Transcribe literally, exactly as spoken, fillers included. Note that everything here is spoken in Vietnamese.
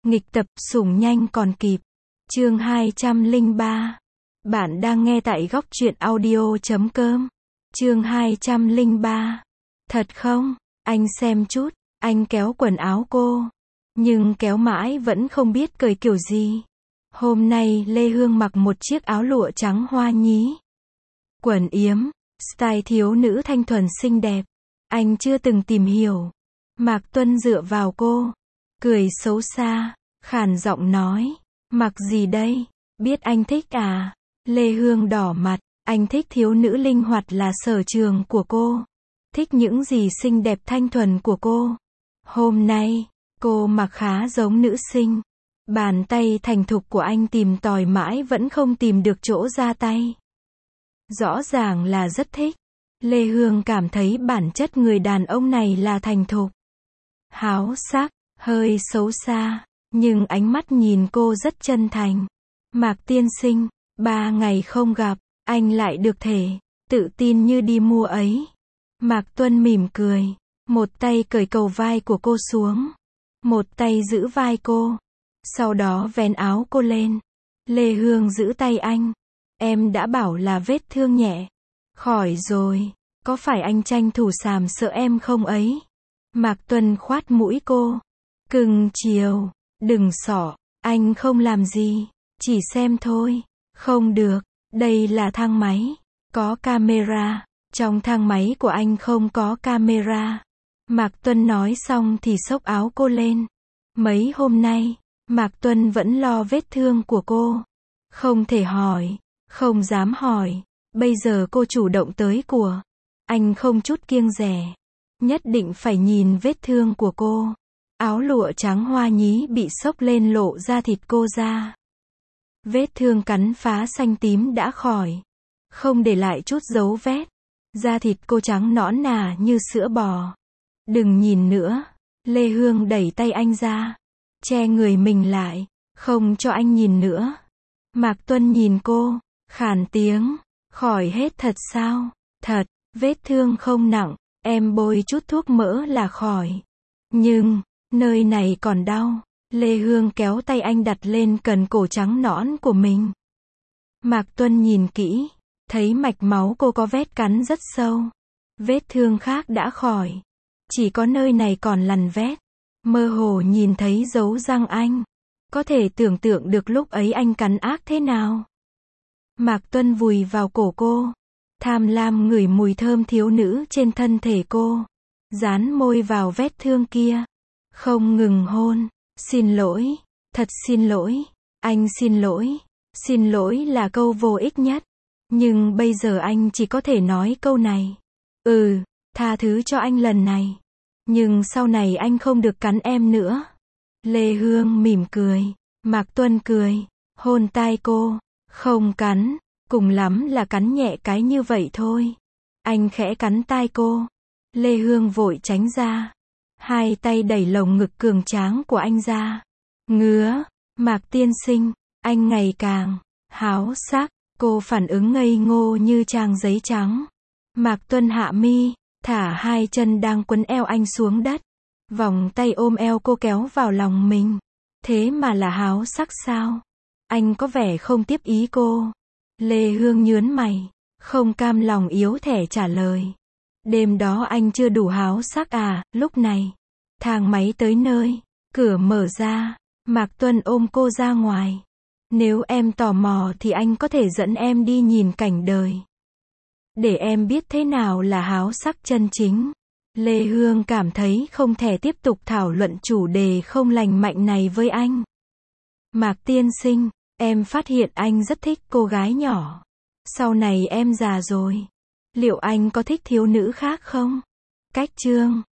Nghịch tập sủng nhanh còn kịp. Chương hai trăm lẻ ba. Bạn đang nghe tại góc truyện audio chấm com. Chương hai trăm lẻ ba. Thật không? Anh xem chút. Anh kéo quần áo cô. Nhưng kéo mãi vẫn không biết cởi kiểu gì. Hôm nay Lê Hương mặc một chiếc áo lụa trắng hoa nhí. Quần yếm, style thiếu nữ thanh thuần xinh đẹp. Anh chưa từng tìm hiểu. Mạc Tuân dựa vào cô. Cười xấu xa, khàn giọng nói. Mặc gì đây? Biết anh thích à? Lê Hương đỏ mặt. Anh thích thiếu nữ linh hoạt là sở trường của cô. Thích những gì xinh đẹp thanh thuần của cô. Hôm nay, cô mặc khá giống nữ sinh. Bàn tay thành thục của anh tìm tòi mãi vẫn không tìm được chỗ ra tay. Rõ ràng là rất thích. Lê Hương cảm thấy bản chất người đàn ông này là thành thục. Háo sắc, hơi xấu xa, nhưng ánh mắt nhìn cô rất chân thành. Mạc tiên sinh, ba ngày không gặp, anh lại được thể, tự tin như đi mua ấy. Mạc Tuân mỉm cười, một tay cởi cầu vai của cô xuống, một tay giữ vai cô, sau đó vén áo cô lên. Lê Hương giữ tay anh. Em đã bảo là vết thương nhẹ. Khỏi rồi, có phải anh tranh thủ sàm sợ em không ấy? Mạc Tuân khoát mũi cô. Cưng chiều, đừng xỏ, anh không làm gì, chỉ xem thôi. Không được, đây là thang máy, có camera, trong thang máy của anh không có camera. Mạc Tuân nói xong thì xốc áo cô lên. Mấy hôm nay, Mạc Tuân vẫn lo vết thương của cô. Không thể hỏi, không dám hỏi, bây giờ cô chủ động tới của. Anh không chút kiêng dè, nhất định phải nhìn vết thương của cô. Áo lụa trắng hoa nhí bị xốc lên lộ ra thịt cô ra. Vết thương cắn phá xanh tím đã khỏi, không để lại chút dấu vết. Da thịt cô trắng nõn nà như sữa bò. Đừng nhìn nữa. Lê Hương đẩy tay anh ra, che người mình lại, không cho anh nhìn nữa. Mạc Tuân nhìn cô, khàn tiếng. Khỏi hết thật sao? Thật, vết thương không nặng, em bôi chút thuốc mỡ là khỏi. Nhưng, nơi này còn đau. Lê Hương kéo tay anh đặt lên cần cổ trắng nõn của mình. Mạc Tuân nhìn kỹ, thấy mạch máu cô có vết cắn rất sâu. Vết thương khác đã khỏi, chỉ có nơi này còn lằn vết. Mơ hồ nhìn thấy dấu răng anh. Có thể tưởng tượng được lúc ấy anh cắn ác thế nào. Mạc Tuân vùi vào cổ cô, tham lam ngửi mùi thơm thiếu nữ trên thân thể cô, dán môi vào vết thương kia, không ngừng hôn. Xin lỗi, thật xin lỗi, anh xin lỗi. Xin lỗi là câu vô ích nhất, nhưng bây giờ anh chỉ có thể nói câu này. Ừ, tha thứ cho anh lần này, nhưng sau này anh không được cắn em nữa. Lê Hương mỉm cười. Mạc Tuân cười, hôn tai cô. Không cắn, cùng lắm là cắn nhẹ cái như vậy thôi. Anh khẽ cắn tai cô. Lê Hương vội tránh ra, hai tay đẩy lồng ngực cường tráng của anh ra. Ngứa. Mạc tiên sinh, anh ngày càng háo sắc. Cô phản ứng ngây ngô như trang giấy trắng. Mạc Tuân hạ mi, thả hai chân đang quấn eo anh xuống đất, vòng tay ôm eo cô kéo vào lòng mình. Thế mà là háo sắc sao? Anh có vẻ không tiếp ý cô. Lê Hương nhớn mày, không cam lòng yếu thẻ trả lời. Đêm đó anh chưa đủ háo sắc à? Lúc này, thang máy tới nơi, cửa mở ra, Mạc Tuân ôm cô ra ngoài. Nếu em tò mò thì anh có thể dẫn em đi nhìn cảnh đời, để em biết thế nào là háo sắc chân chính. Lê Hương cảm thấy không thể tiếp tục thảo luận chủ đề không lành mạnh này với anh. Mạc tiên sinh, em phát hiện anh rất thích cô gái nhỏ. Sau này em già rồi, liệu anh có thích thiếu nữ khác không? Cách chương